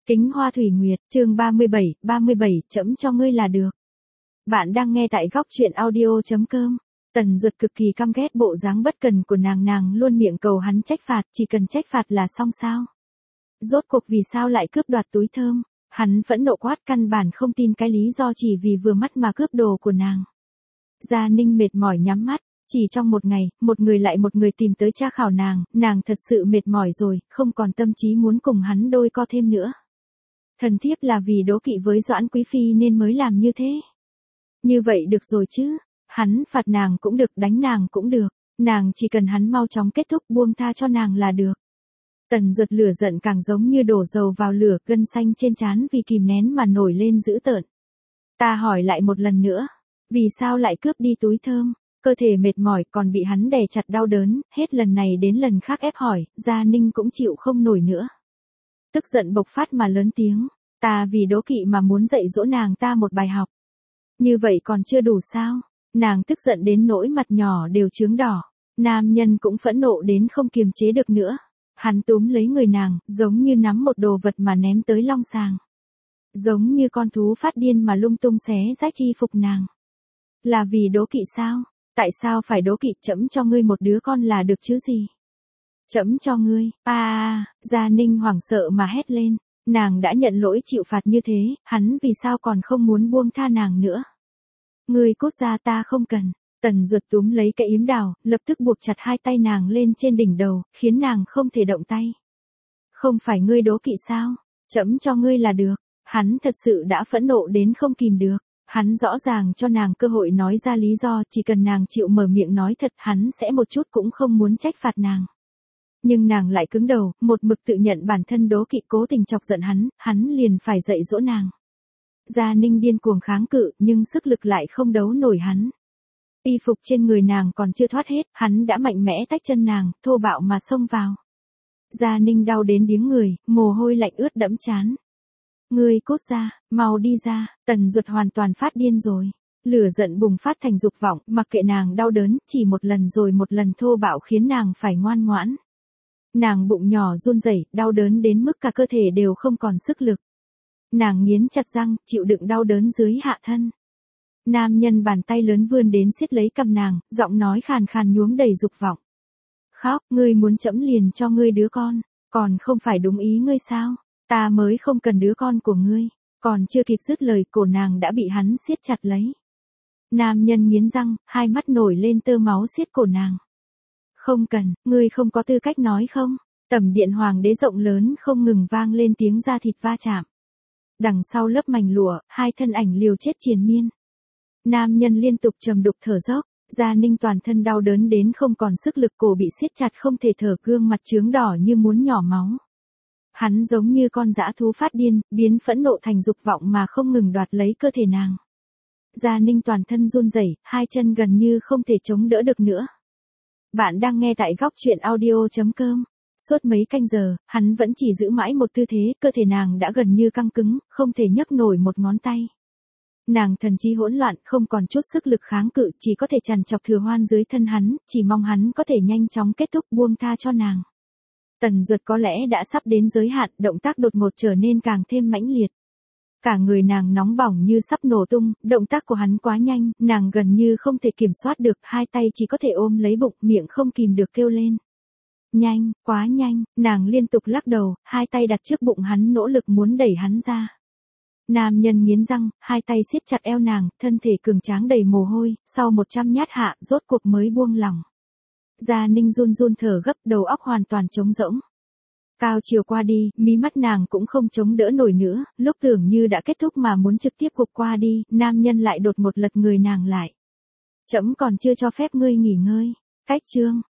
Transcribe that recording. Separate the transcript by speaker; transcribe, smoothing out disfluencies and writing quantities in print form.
Speaker 1: Kính Hoa Thủy Nguyệt, chương 37, chấm cho ngươi là được. Bạn đang nghe tại góc truyện audio.com. Tần Duật cực kỳ căm ghét bộ dáng bất cần của nàng luôn miệng cầu hắn trách phạt, chỉ cần trách phạt là xong sao. Rốt cuộc vì sao lại cướp đoạt túi thơm, hắn phẫn nộ quát căn bản không tin cái lý do chỉ vì vừa mắt mà cướp đồ của nàng. Gia Ninh mệt mỏi nhắm mắt, chỉ trong một ngày, một người lại một người tìm tới tra khảo nàng thật sự mệt mỏi rồi, không còn tâm trí muốn cùng hắn đôi co thêm nữa. Thần thiếp là vì đố kỵ với Doãn Quý Phi nên mới làm như thế. Như vậy được rồi chứ, hắn phạt nàng cũng được, đánh nàng cũng được, nàng chỉ cần hắn mau chóng kết thúc buông tha cho nàng là được. Tần Duật lửa giận càng giống như đổ dầu vào lửa, gân xanh trên trán vì kìm nén mà nổi lên dữ tợn. Ta hỏi lại một lần nữa, vì sao lại cướp đi túi thơm? Cơ thể mệt mỏi còn bị hắn đè chặt đau đớn, hết lần này đến lần khác ép hỏi, Gia Ninh cũng chịu không nổi nữa. Tức giận bộc phát mà lớn tiếng, ta vì đố kỵ mà muốn dạy dỗ nàng ta một bài học. Như vậy còn chưa đủ sao? Nàng tức giận đến nỗi mặt nhỏ đều chướng đỏ, nam nhân cũng phẫn nộ đến không kiềm chế được nữa. Hắn túm lấy người nàng, giống như nắm một đồ vật mà ném tới long sàng. Giống như con thú phát điên mà lung tung xé rách y phục nàng. Là vì đố kỵ sao? Tại sao phải đố kỵ? Chấm cho ngươi một đứa con là được chứ gì? Chấm cho ngươi, Gia Ninh hoảng sợ mà hét lên, nàng đã nhận lỗi chịu phạt như thế, hắn vì sao còn không muốn buông tha nàng nữa? Ngươi cút ra, ta không cần. Tần Duật túm lấy cái yếm đào, lập tức buộc chặt hai tay nàng lên trên đỉnh đầu, khiến nàng không thể động tay. Không phải ngươi đố kỵ sao? Chấm cho ngươi là được. Hắn thật sự đã phẫn nộ đến không kìm được. Hắn rõ ràng cho nàng cơ hội nói ra lý do, chỉ cần nàng chịu mở miệng nói thật hắn sẽ một chút cũng không muốn trách phạt nàng. Nhưng nàng lại cứng đầu, một mực tự nhận bản thân đố kỵ, cố tình chọc giận hắn liền phải dạy dỗ nàng. Gia Ninh điên cuồng kháng cự, nhưng sức lực lại không đấu nổi hắn. Y phục trên người nàng còn chưa thoát hết, hắn đã mạnh mẽ tách chân nàng, thô bạo mà xông vào. Gia Ninh đau đến điếng người, mồ hôi lạnh ướt đẫm trán. Ngươi cút ra, mau đi ra. Tần Duật hoàn toàn phát điên rồi. Lửa giận bùng phát thành dục vọng, mặc kệ nàng đau đớn, chỉ một lần rồi một lần thô bạo khiến nàng phải ngoan ngoãn. Nàng bụng nhỏ run rẩy, đau đớn đến mức cả cơ thể đều không còn sức lực. Nàng nghiến chặt răng, chịu đựng đau đớn dưới hạ thân. Nam nhân bàn tay lớn vươn đến siết lấy cằm nàng, giọng nói khàn khàn nhuốm đầy dục vọng. Khóc, ngươi muốn chẫm liền cho ngươi đứa con, còn không phải đúng ý ngươi sao? Ta mới không cần đứa con của ngươi. Còn chưa kịp dứt lời, cổ nàng đã bị hắn siết chặt lấy. Nam nhân nghiến răng, hai mắt nổi lên tơ máu siết cổ nàng. Không cần, ngươi không có tư cách nói không? Tầm điện hoàng đế rộng lớn không ngừng vang lên tiếng da thịt va chạm. Đằng sau lớp mảnh lụa, hai thân ảnh liều chết triền miên. Nam nhân liên tục trầm đục thở dốc, Gia Ninh toàn thân đau đớn đến không còn sức lực, cổ bị siết chặt không thể thở, gương mặt chướng đỏ như muốn nhỏ máu. Hắn giống như con dã thú phát điên, biến phẫn nộ thành dục vọng mà không ngừng đoạt lấy cơ thể nàng. Gia Ninh toàn thân run rẩy, hai chân gần như không thể chống đỡ được nữa. Bạn đang nghe tại góc truyện audio.com. Suốt mấy canh giờ, hắn vẫn chỉ giữ mãi một tư thế, cơ thể nàng đã gần như căng cứng, không thể nhấc nổi một ngón tay. Nàng thần trí hỗn loạn, không còn chút sức lực kháng cự, chỉ có thể trằn trọc thừa hoan dưới thân hắn, chỉ mong hắn có thể nhanh chóng kết thúc buông tha cho nàng. Tần Duật có lẽ đã sắp đến giới hạn, động tác đột ngột trở nên càng thêm mãnh liệt. Cả người nàng nóng bỏng như sắp nổ tung, động tác của hắn quá nhanh, nàng gần như không thể kiểm soát được, hai tay chỉ có thể ôm lấy bụng, miệng không kìm được kêu lên. Nhanh, quá nhanh, nàng liên tục lắc đầu, hai tay đặt trước bụng hắn nỗ lực muốn đẩy hắn ra. Nam nhân nghiến răng, hai tay siết chặt eo nàng, thân thể cường tráng đầy mồ hôi, sau 100 nhát hạ, rốt cuộc mới buông lỏng. Gia Ninh run run thở gấp, đầu óc hoàn toàn trống rỗng. Cao chiều qua đi, mí mắt nàng cũng không chống đỡ nổi nữa, lúc tưởng như đã kết thúc mà muốn trực tiếp gục qua đi, nam nhân lại đột một lật người nàng lại. Trẫm còn chưa cho phép ngươi nghỉ ngơi. Cách chương.